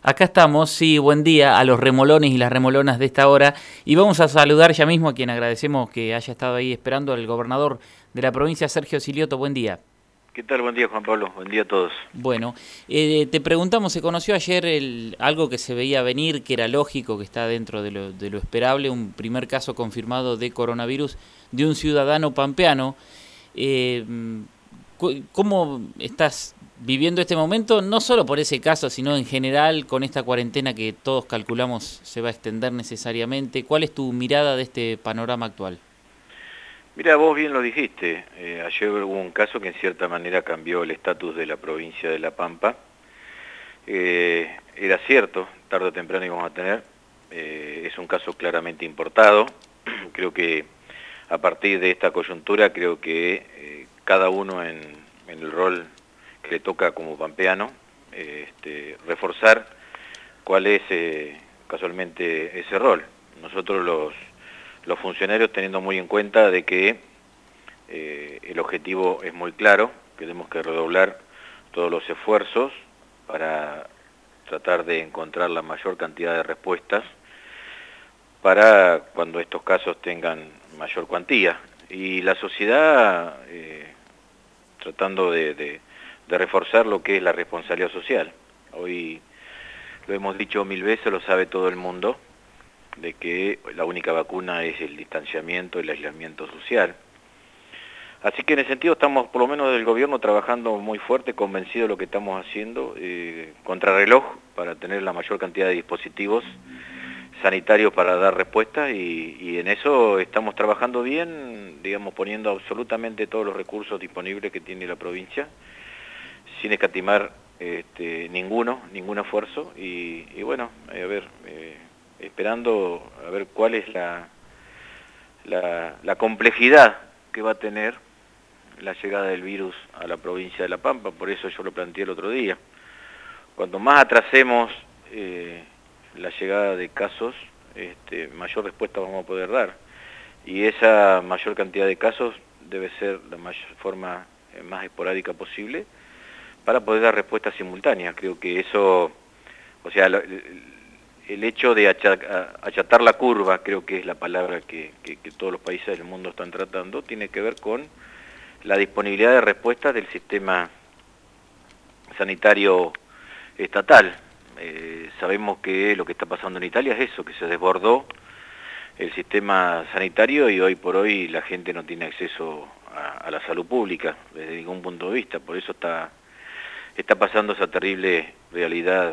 Acá estamos, sí, buen día a los remolones y las remolonas de esta hora. Y vamos a saludar ya mismo a quien agradecemos que haya estado ahí esperando, al gobernador de la provincia, Sergio Silioto. Buen día. ¿Qué tal? Buen día, Juan Pablo. Buen día a todos. Bueno, te preguntamos, ¿se conoció ayer algo que se veía venir, que era lógico, que está dentro de lo esperable, un primer caso confirmado de coronavirus de un ciudadano pampeano? Eh, ¿Cómo estás viviendo este momento? No solo por ese caso, sino en general con esta cuarentena que todos calculamos se va a extender necesariamente. ¿Cuál es tu mirada de este panorama actual? Mira, vos bien lo dijiste. Ayer hubo un caso que en cierta manera cambió el estatus de la provincia de La Pampa. Era cierto, tarde o temprano íbamos a tener. Es un caso claramente importado. Creo que a partir de esta coyuntura, creo que cada uno en el rol que le toca como pampeano, reforzar cuál es casualmente ese rol. Nosotros los funcionarios, teniendo muy en cuenta de que el objetivo es muy claro, que tenemos que redoblar todos los esfuerzos para tratar de encontrar la mayor cantidad de respuestas para cuando estos casos tengan mayor cuantía. Y la sociedad tratando de reforzar lo que es la responsabilidad social. Hoy lo hemos dicho 1000 veces, lo sabe todo el mundo, de que la única vacuna es el distanciamiento, el aislamiento social. Así que en ese sentido estamos, por lo menos del gobierno, trabajando muy fuerte, convencidos de lo que estamos haciendo, contrarreloj, para tener la mayor cantidad de dispositivos sanitarios para dar respuesta, y en eso estamos trabajando bien, digamos, poniendo absolutamente todos los recursos disponibles que tiene la provincia, sin escatimar ningún esfuerzo, y bueno, a ver, esperando a ver cuál es la complejidad que va a tener la llegada del virus a la provincia de La Pampa. Por eso yo lo planteé el otro día. Cuanto más atrasemos la llegada de casos, mayor respuesta vamos a poder dar. Y esa mayor cantidad de casos debe ser la forma más esporádica posible para poder dar respuestas simultáneas. Creo que eso, o sea, el hecho de achatar la curva, creo que es la palabra que todos los países del mundo están tratando, tiene que ver con la disponibilidad de respuestas del sistema sanitario estatal. Sabemos que lo que está pasando en Italia es eso, que se desbordó el sistema sanitario y hoy por hoy la gente no tiene acceso a la salud pública desde ningún punto de vista. Por eso está pasando esa terrible realidad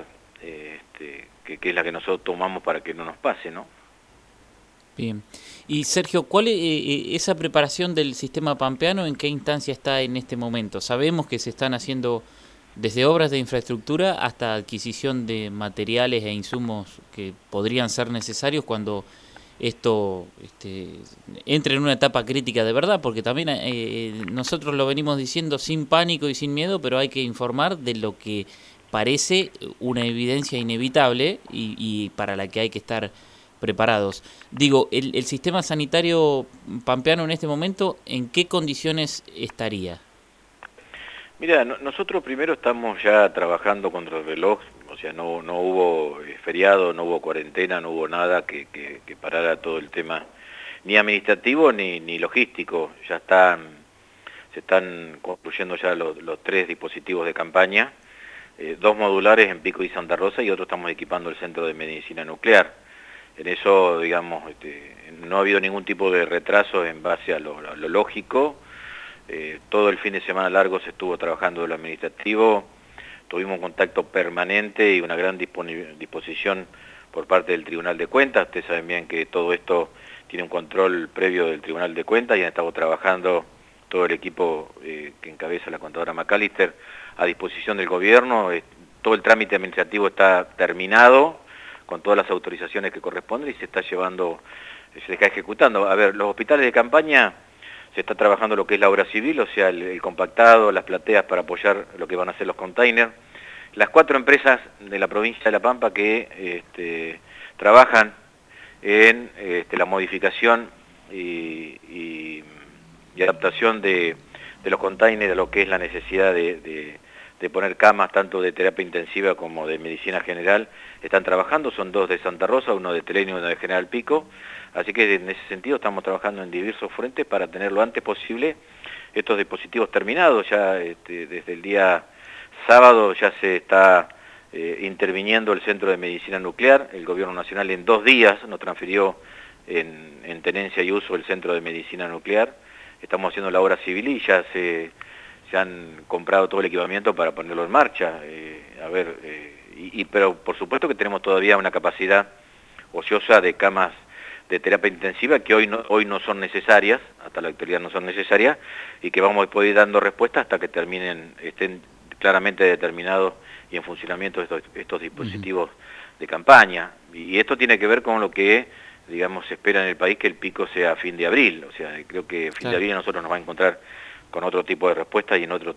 que es la que nosotros tomamos para que no nos pase, ¿no? Bien. Y Sergio, ¿cuál es esa preparación del sistema pampeano? ¿En qué instancia está en este momento? Sabemos que se están haciendo desde obras de infraestructura hasta adquisición de materiales e insumos que podrían ser necesarios cuando esto entre en una etapa crítica de verdad, porque también nosotros lo venimos diciendo sin pánico y sin miedo, pero hay que informar de lo que parece una evidencia inevitable y para la que hay que estar preparados. Digo, el sistema sanitario pampeano en este momento, ¿en qué condiciones estaría? Mira, nosotros primero estamos ya trabajando contra el reloj, o sea, no hubo feriado, no hubo cuarentena, no hubo nada que parara todo el tema, ni administrativo ni logístico. Ya se están construyendo ya los 3 dispositivos de campaña, 2 modulares en Pico y Santa Rosa, y otro estamos equipando el Centro de Medicina Nuclear. En eso, digamos, no ha habido ningún tipo de retraso en base a lo lógico. Todo el fin de semana largo se estuvo trabajando de lo administrativo, tuvimos un contacto permanente y una gran disposición por parte del Tribunal de Cuentas. Ustedes saben bien que todo esto tiene un control previo del Tribunal de Cuentas y han estado trabajando todo el equipo que encabeza la contadora McAllister a disposición del gobierno. Todo el trámite administrativo está terminado con todas las autorizaciones que corresponden y se está ejecutando. A ver, los hospitales de campaña se está trabajando lo que es la obra civil, o sea, el compactado, las plateas para apoyar lo que van a ser los containers. Las 4 empresas de la provincia de La Pampa que trabajan en la modificación y adaptación de los containers a lo que es la necesidad de de poner camas tanto de terapia intensiva como de medicina general, están trabajando, son 2 de Santa Rosa, uno de Telén y uno de General Pico, así que en ese sentido estamos trabajando en diversos frentes para tener lo antes posible estos dispositivos terminados. Ya desde el día sábado ya se está interviniendo el Centro de Medicina Nuclear. El Gobierno Nacional en 2 días nos transfirió en tenencia y uso el Centro de Medicina Nuclear. Estamos haciendo la obra civil y ya se han comprado todo el equipamiento para ponerlo en marcha. Pero por supuesto que tenemos todavía una capacidad ociosa de camas de terapia intensiva que hoy no son necesarias, hasta la actualidad no son necesarias, y que vamos a poder ir dando respuesta hasta que estén claramente determinados y en funcionamiento estos dispositivos de campaña. Y esto tiene que ver con lo que, digamos, se espera en el país, que el pico sea a fin de abril. O sea, creo que fin de abril nosotros nos va a encontrar con otro tipo de respuesta y en otra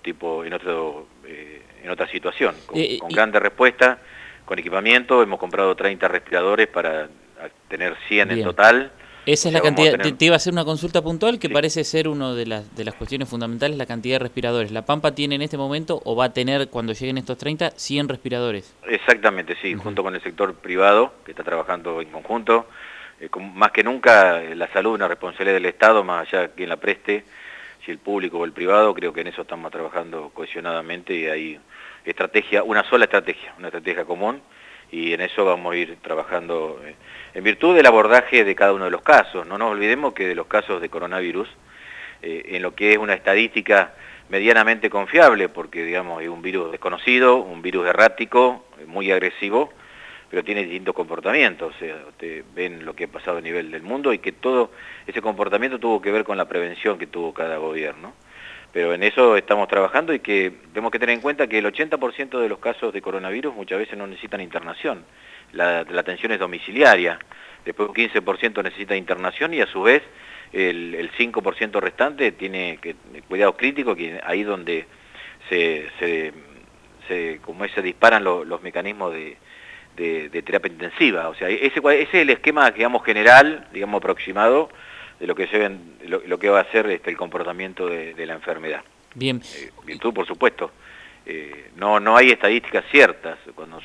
situación, con grandes respuestas, con equipamiento. Hemos comprado 30 respiradores para tener 100 en total. Esa es la cantidad. Te iba a hacer una consulta puntual que parece ser una de las cuestiones fundamentales, la cantidad de respiradores. La Pampa tiene en este momento, o va a tener cuando lleguen estos 30, 100 respiradores. Exactamente, sí, junto con el sector privado, que está trabajando en conjunto. Más que nunca, la salud es una responsabilidad del Estado, más allá de quien la preste, si el público o el privado. Creo que en eso estamos trabajando cohesionadamente y hay una sola estrategia común, y en eso vamos a ir trabajando en virtud del abordaje de cada uno de los casos. No nos olvidemos que de los casos de coronavirus, en lo que es una estadística medianamente confiable, porque digamos es un virus desconocido, un virus errático, muy agresivo, pero tiene distintos comportamientos. O sea, ustedes ven lo que ha pasado a nivel del mundo y que todo ese comportamiento tuvo que ver con la prevención que tuvo cada gobierno. Pero en eso estamos trabajando, y que tenemos que tener en cuenta que el 80% de los casos de coronavirus muchas veces no necesitan internación. La atención es domiciliaria. Después un 15% necesita internación, y a su vez el 5% restante tiene cuidados críticos, que ahí donde se disparan los mecanismos de terapia intensiva. O sea, ese es el esquema, digamos, general, digamos, aproximado de lo que va a ser el comportamiento de la enfermedad. Bien. Virtud, por supuesto. No hay estadísticas ciertas. Cuando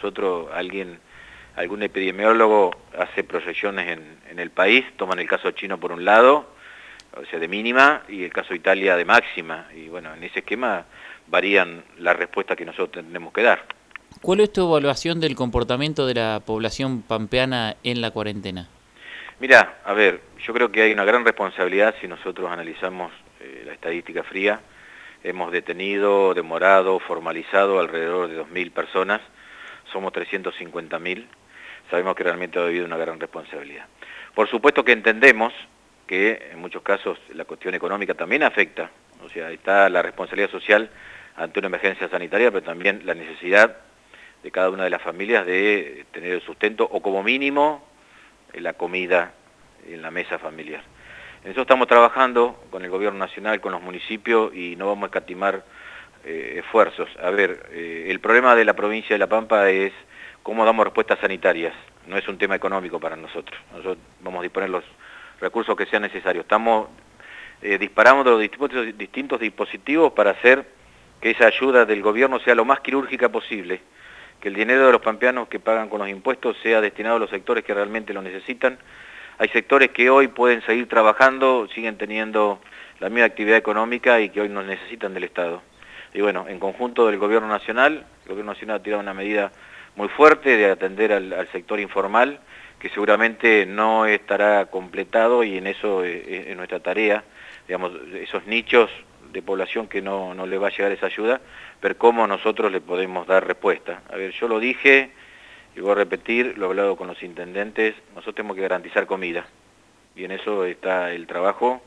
algún epidemiólogo hace proyecciones en el país, toman el caso chino por un lado, o sea, de mínima, y el caso Italia de máxima. Y bueno, en ese esquema varían las respuestas que nosotros tenemos que dar. ¿Cuál es tu evaluación del comportamiento de la población pampeana en la cuarentena? Mirá, a ver, yo creo que hay una gran responsabilidad si nosotros analizamos la estadística fría. Hemos detenido, demorado, formalizado alrededor de 2.000 personas. Somos 350.000. Sabemos que realmente ha habido una gran responsabilidad. Por supuesto que entendemos que en muchos casos la cuestión económica también afecta. O sea, está la responsabilidad social ante una emergencia sanitaria, pero también la necesidad de cada una de las familias de tener el sustento, o como mínimo la comida en la mesa familiar. En eso estamos trabajando con el Gobierno Nacional, con los municipios, y no vamos a escatimar esfuerzos. A ver, el problema de la provincia de La Pampa es cómo damos respuestas sanitarias. No es un tema económico para nosotros. Nosotros vamos a disponer los recursos que sean necesarios. Estamos disparando los distintos dispositivos para hacer que esa ayuda del gobierno sea lo más quirúrgica posible, que el dinero de los pampeanos que pagan con los impuestos sea destinado a los sectores que realmente lo necesitan. Hay sectores que hoy pueden seguir trabajando, siguen teniendo la misma actividad económica y que hoy no necesitan del Estado. Y bueno, en conjunto del Gobierno Nacional, el Gobierno Nacional ha tirado una medida muy fuerte de atender al sector informal, que seguramente no estará completado, y en eso es nuestra tarea, digamos, esos nichos de población que no le va a llegar esa ayuda, pero cómo nosotros le podemos dar respuesta. A ver, yo lo dije, y voy a repetir, lo he hablado con los intendentes, nosotros tenemos que garantizar comida, y en eso está el trabajo,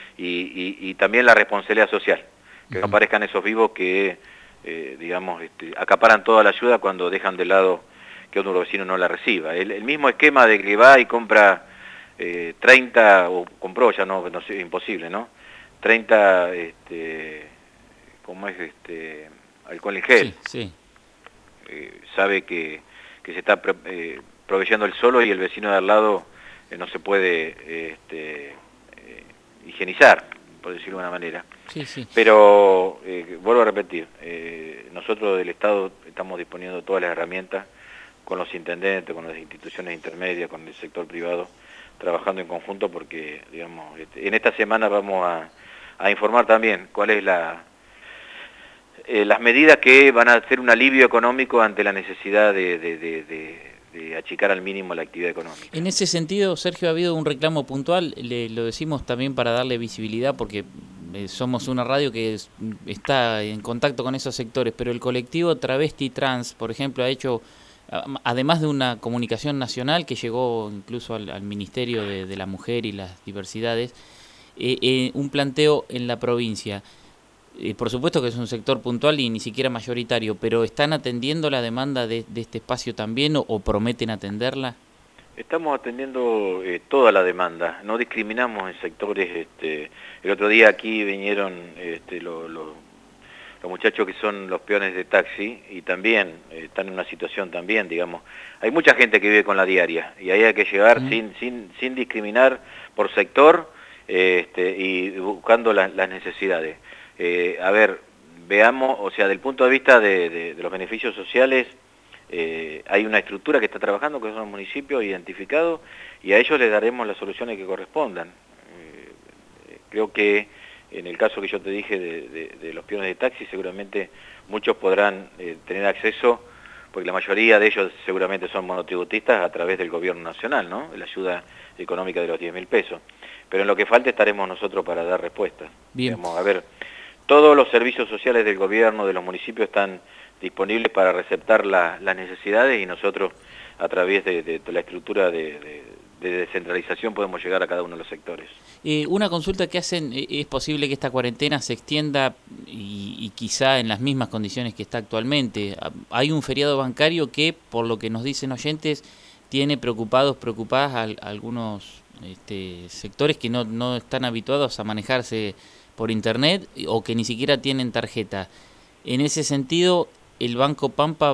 y también la responsabilidad social, que no aparezcan esos vivos que, digamos, acaparan toda la ayuda cuando dejan de lado que otro vecino no la reciba. El mismo esquema de que va y compra 30, o compró, ya no es imposible, ¿no? 30, alcohol en gel. Sí. Sabe que se está proveyendo el solo, y el vecino de al lado no se puede higienizar. por decirlo de una manera. Sí, sí. Pero, vuelvo a repetir, nosotros del Estado estamos disponiendo todas las herramientas con los intendentes, con las instituciones intermedias, con el sector privado, trabajando en conjunto porque, digamos, en esta semana vamos a informar también cuál es las medidas que van a hacer un alivio económico ante la necesidad de achicar al mínimo la actividad económica. En ese sentido, Sergio, ha habido un reclamo puntual, lo decimos también para darle visibilidad porque somos una radio que está en contacto con esos sectores, pero el colectivo Travesti Trans, por ejemplo, ha hecho, además de una comunicación nacional que llegó incluso al Ministerio de la Mujer y las Diversidades, un planteo en la provincia. Por supuesto que es un sector puntual y ni siquiera mayoritario, pero ¿están atendiendo la demanda de este espacio también o prometen atenderla? Estamos atendiendo toda la demanda, no discriminamos en sectores. El otro día aquí vinieron los muchachos que son los peones de taxi y también están en una situación también, digamos. Hay mucha gente que vive con la diaria y ahí hay que llegar sin discriminar por sector y buscando las necesidades. A ver, veamos, o sea, del punto de vista de los beneficios sociales, hay una estructura que está trabajando, que son los municipios identificados, y a ellos les daremos las soluciones que correspondan. Creo que en el caso que yo te dije de los peones de taxi, seguramente muchos podrán tener acceso, porque la mayoría de ellos seguramente son monotributistas a través del gobierno nacional, ¿no? De la ayuda económica de los 10.000 pesos. Pero en lo que falte estaremos nosotros para dar respuesta. Bien. Digamos, a ver, todos los servicios sociales del gobierno, de los municipios, están disponibles para receptar las necesidades y nosotros, a través de la estructura de descentralización, podemos llegar a cada uno de los sectores. Una consulta que hacen, ¿es posible que esta cuarentena se extienda y quizá en las mismas condiciones que está actualmente? Hay un feriado bancario que, por lo que nos dicen oyentes, tiene preocupadas a algunos sectores que no están habituados a manejarse por internet o que ni siquiera tienen tarjeta. En ese sentido, ¿el Banco Pampa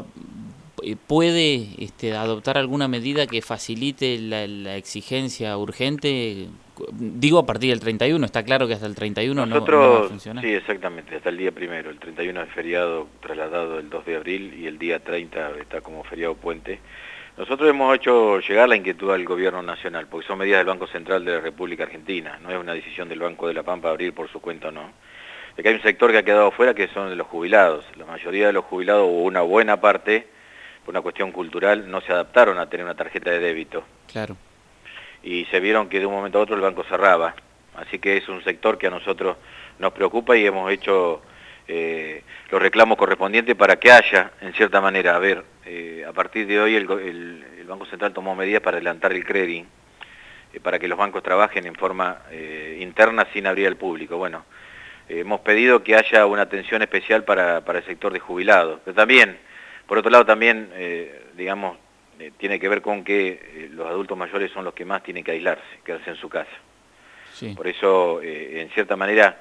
puede adoptar alguna medida que facilite la exigencia urgente? Digo, a partir del 31, está claro que hasta el 31 no va a funcionar. Sí, exactamente, hasta el día primero. El 31 es feriado trasladado el 2 de abril y el día 30 está como feriado puente. Nosotros hemos hecho llegar la inquietud al gobierno nacional, porque son medidas del Banco Central de la República Argentina, no es una decisión del Banco de la Pampa abrir por su cuenta o no. De que hay un sector que ha quedado fuera, que son de los jubilados. La mayoría de los jubilados, o una buena parte, por una cuestión cultural, no se adaptaron a tener una tarjeta de débito. Claro. Y se vieron que de un momento a otro el banco cerraba. Así que es un sector que a nosotros nos preocupa y hemos hecho los reclamos correspondientes para que haya, en cierta manera, a partir de hoy el Banco Central tomó medidas para adelantar el crédito, para que los bancos trabajen en forma interna sin abrir al público. Bueno, hemos pedido que haya una atención especial para el sector de jubilados, pero también, por otro lado, también, digamos, tiene que ver con que los adultos mayores son los que más tienen que aislarse, quedarse en su casa. Sí. Por eso, en cierta manera,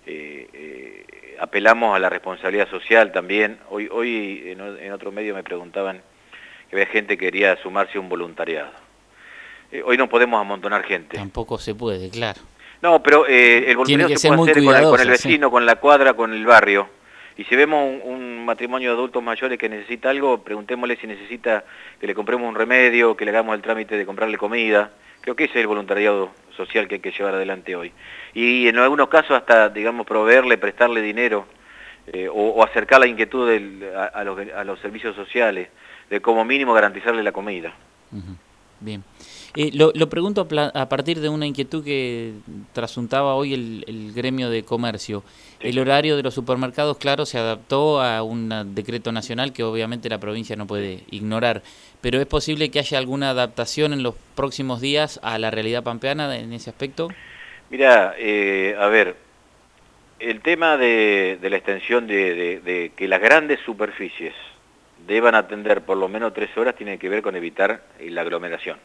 apelamos a la responsabilidad social también. Hoy en otro medio me preguntaban que había gente que quería sumarse a un voluntariado. Hoy no podemos amontonar gente. Tampoco se puede, claro. No, pero el voluntariado se puede hacer con el vecino, con la cuadra, con el barrio. Y si vemos un matrimonio de adultos mayores que necesita algo, preguntémosle si necesita que le compremos un remedio, que le hagamos el trámite de comprarle comida. Creo que ese es el voluntariado social que hay que llevar adelante hoy. Y en algunos casos hasta, digamos, proveerle, prestarle dinero o acercar la inquietud a los servicios sociales, de como mínimo garantizarle la comida. Bien. Lo pregunto a partir de una inquietud que trasuntaba hoy el gremio de comercio. Sí. El horario de los supermercados, claro, se adaptó a un decreto nacional que obviamente la provincia no puede ignorar, pero ¿es posible que haya alguna adaptación en los próximos días a la realidad pampeana en ese aspecto? Mira, a ver, el tema de la extensión de que las grandes superficies deban atender por lo menos 3 horas tiene que ver con evitar la aglomeración.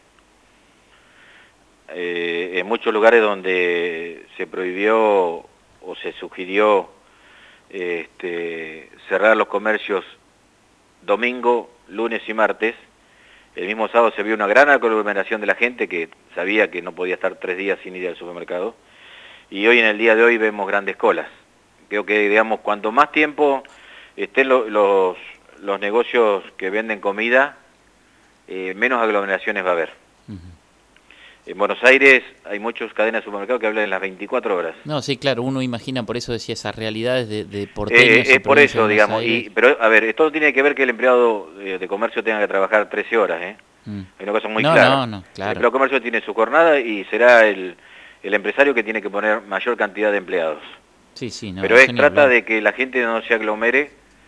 En muchos lugares donde se prohibió o se sugirió cerrar los comercios domingo, lunes y martes, el mismo sábado se vio una gran aglomeración de la gente que sabía que no podía estar 3 días sin ir al supermercado y hoy en el día de hoy vemos grandes colas. Creo que, digamos, cuanto más tiempo estén los negocios que venden comida, menos aglomeraciones va a haber. Ujú. En Buenos Aires hay muchas cadenas de supermercados que hablan en las 24 horas. No, sí, claro, uno imagina, por eso decía esas realidades de porteños y Es por provincia de eso, Buenos digamos, Aires. pero a ver, esto no tiene que ver que el empleado de comercio tenga que trabajar 13 horas, ¿eh? Mm. Hay una cosa muy No, clara. no, El claro. empleado de comercio tiene su jornada y será el empresario que tiene que poner mayor cantidad de empleados. Sí, sí, no, Pero eso ni trata hablar. de que la gente no se aglomere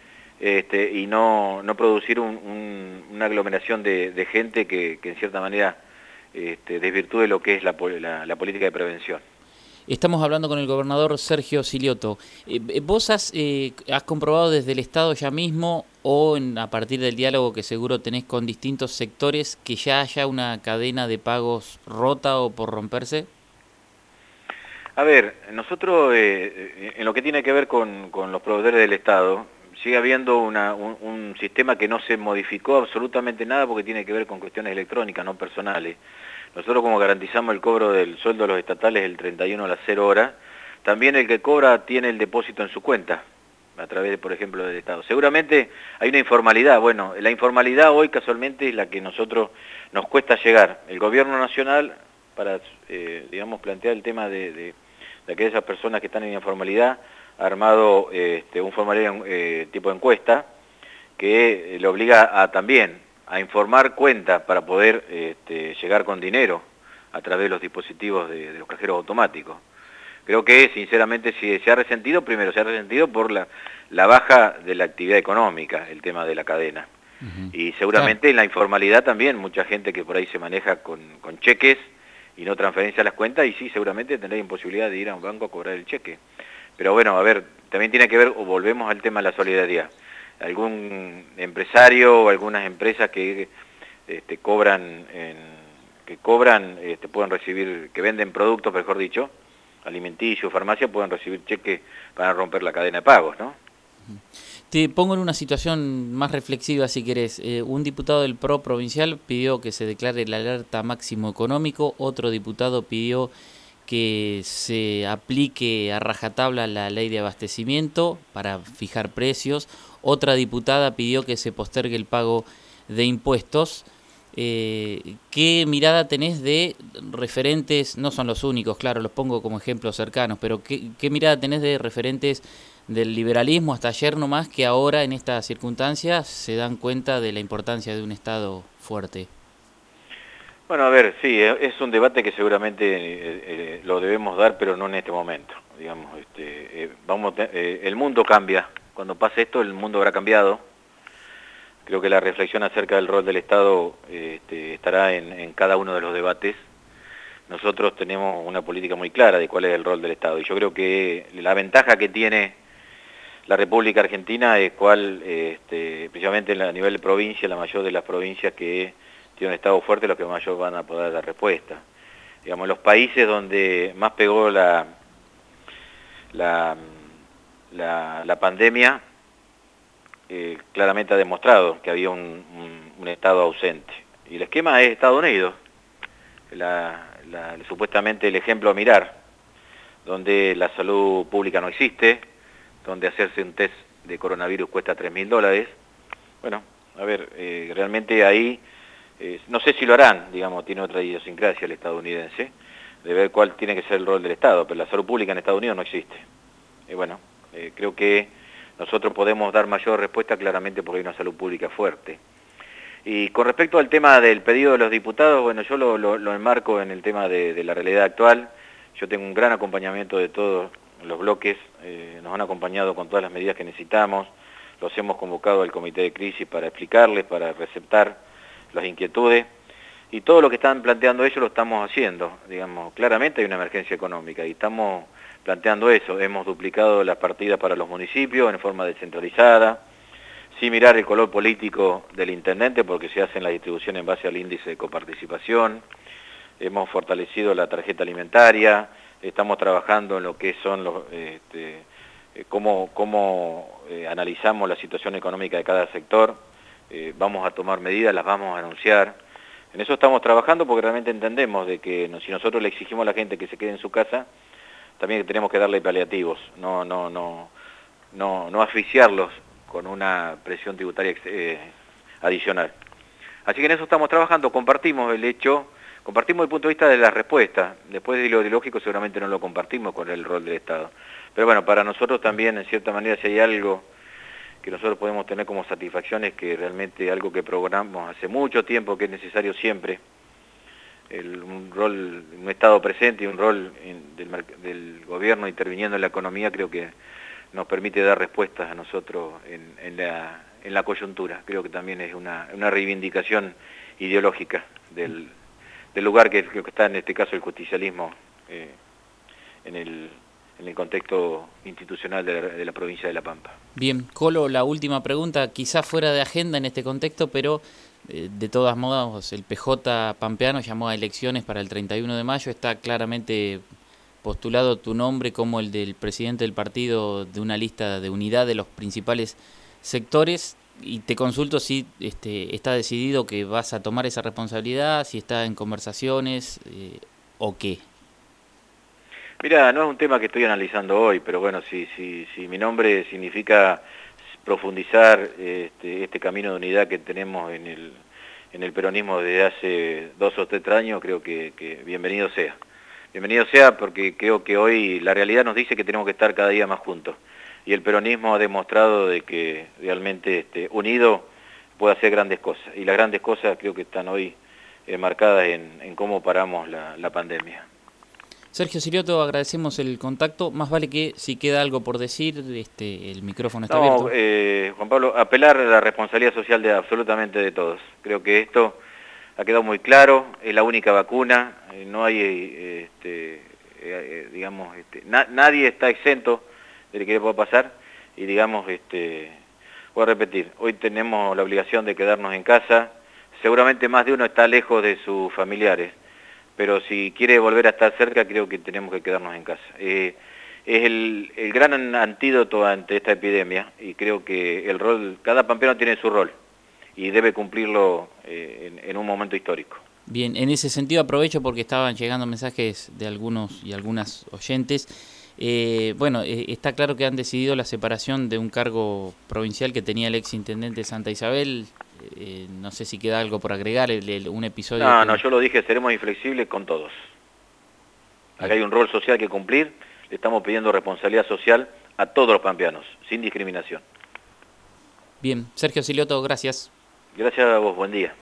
y no producir una aglomeración de gente que en cierta manera desvirtúe lo que es la política de prevención. Estamos hablando con el gobernador Sergio Silioto. ¿Vos has comprobado desde el Estado ya mismo o a partir del diálogo que seguro tenés con distintos sectores que ya haya una cadena de pagos rota o por romperse? A ver, nosotros en lo que tiene que ver con los proveedores del Estado, sigue habiendo un sistema que no se modificó absolutamente nada porque tiene que ver con cuestiones electrónicas, no personales. Nosotros como garantizamos el cobro del sueldo de los estatales el 31 a las 0 horas, también el que cobra tiene el depósito en su cuenta, a través, por ejemplo, del Estado. Seguramente hay una informalidad. Bueno, la informalidad hoy casualmente es la que nosotros nos cuesta llegar. El gobierno nacional, para, digamos, plantear el tema de aquellas personas que están en informalidad, ha armado un formulario tipo encuesta que le obliga también a informar cuenta para poder llegar con dinero a través de los dispositivos de los cajeros automáticos. Creo que, sinceramente, si se ha resentido, primero se ha resentido por la baja de la actividad económica, el tema de la cadena. Uh-huh. Y seguramente en la informalidad también, mucha gente que por ahí se maneja con cheques y no transferencia a las cuentas, y sí, seguramente tendrá imposibilidad de ir a un banco a cobrar el cheque. Pero bueno, a ver, también tiene que ver, o volvemos al tema de la solidaridad. Algún empresario o algunas empresas que cobran, pueden recibir, que venden productos, mejor dicho, alimenticios, farmacia, pueden recibir cheques para romper la cadena de pagos, ¿no? Te pongo en una situación más reflexiva, si querés. Un diputado del PRO provincial pidió que se declare el alerta máximo económico, otro diputado pidió que se aplique a rajatabla la ley de abastecimiento para fijar precios, otra diputada pidió que se postergue el pago de impuestos. ¿Qué mirada tenés de referentes, no son los únicos, claro, los pongo como ejemplos cercanos, pero qué mirada tenés de referentes del liberalismo hasta ayer nomás, que ahora en estas circunstancias se dan cuenta de la importancia de un Estado fuerte? Bueno, a ver, sí, es un debate que seguramente lo debemos dar, pero no en este momento. Digamos, el mundo cambia. Cuando pase esto, el mundo habrá cambiado. Creo que la reflexión acerca del rol del Estado estará en cada uno de los debates. Nosotros tenemos una política muy clara de cuál es el rol del Estado, y yo creo que la ventaja que tiene la República Argentina es cuál, principalmente a nivel de provincia, la mayor de las provincias que tiene un Estado fuerte, los que mayor van a poder dar respuesta. Digamos, los países donde más pegó la pandemia, claramente ha demostrado que había un Estado ausente. Y el esquema es Estados Unidos, supuestamente el ejemplo a mirar, donde la salud pública no existe, donde hacerse un test de coronavirus cuesta $3.000. Bueno, a ver, realmente ahí, no sé si lo harán, digamos, tiene otra idiosincrasia el estadounidense, de ver cuál tiene que ser el rol del Estado, pero la salud pública en Estados Unidos no existe. Bueno, creo que nosotros podemos dar mayor respuesta claramente porque hay una salud pública fuerte. Y con respecto al tema del pedido de los diputados, bueno, yo lo enmarco en el tema de la realidad actual. Yo tengo un gran acompañamiento de todos los bloques, nos han acompañado con todas las medidas que necesitamos, los hemos convocado al comité de crisis para explicarles, para receptar las inquietudes, y todo lo que están planteando ellos lo estamos haciendo. Digamos, claramente hay una emergencia económica y estamos planteando eso. Hemos duplicado las partidas para los municipios en forma descentralizada, sin mirar el color político del intendente, porque se hacen las distribuciones en base al índice de coparticipación. Hemos fortalecido la tarjeta alimentaria, estamos trabajando en lo que son los, cómo analizamos la situación económica de cada sector. Vamos a tomar medidas, las vamos a anunciar. En eso estamos trabajando porque realmente entendemos de que si nosotros le exigimos a la gente que se quede en su casa, también tenemos que darle paliativos, no asfixiarlos con una presión tributaria adicional. Así que en eso estamos trabajando, compartimos el punto de vista de la respuesta. Después de lo ideológico seguramente no lo compartimos con el rol del Estado. Pero bueno, para nosotros también, en cierta manera, si hay algo que nosotros podemos tener como satisfacción es que realmente algo que programamos hace mucho tiempo, que es necesario siempre, un Estado presente y un rol del gobierno interviniendo en la economía, creo que nos permite dar respuestas a nosotros en la coyuntura. Creo que también es una reivindicación ideológica del lugar que está en este caso el justicialismo en el contexto institucional de la provincia de La Pampa. Bien, Colo, la última pregunta, quizás fuera de agenda en este contexto, pero de todas modas el PJ pampeano llamó a elecciones para el 31 de mayo, está claramente postulado tu nombre como el del presidente del partido de una lista de unidad de los principales sectores, y te consulto si está decidido que vas a tomar esa responsabilidad, si está en conversaciones o qué. Mira, no es un tema que estoy analizando hoy, pero bueno, si mi nombre significa profundizar este camino de unidad que tenemos en el peronismo desde hace 2 o 3 años, creo que bienvenido sea. Bienvenido sea porque creo que hoy la realidad nos dice que tenemos que estar cada día más juntos. Y el peronismo ha demostrado de que realmente unido puede hacer grandes cosas. Y las grandes cosas creo que están hoy marcadas en cómo paramos la pandemia. Sergio Sirioto, agradecemos el contacto. Más vale que si queda algo por decir, el micrófono está abierto. Juan Pablo, apelar a la responsabilidad social de absolutamente de todos. Creo que esto ha quedado muy claro, es la única vacuna, no hay, nadie está exento de lo que pueda pasar, y digamos, voy a repetir, hoy tenemos la obligación de quedarnos en casa, seguramente más de uno está lejos de sus familiares, pero si quiere volver a estar cerca, creo que tenemos que quedarnos en casa. Es el gran antídoto ante esta epidemia, y creo que cada pampeano tiene su rol, y debe cumplirlo en un momento histórico. Bien, en ese sentido aprovecho porque estaban llegando mensajes de algunos y algunas oyentes. Está claro que han decidido la separación de un cargo provincial que tenía el ex intendente de Santa Isabel. No sé si queda algo por agregar, un episodio... No, yo lo dije, seremos inflexibles con todos. Acá hay un rol social que cumplir, le estamos pidiendo responsabilidad social a todos los pampeanos, sin discriminación. Bien, Sergio Sirioto, gracias. Gracias a vos, buen día.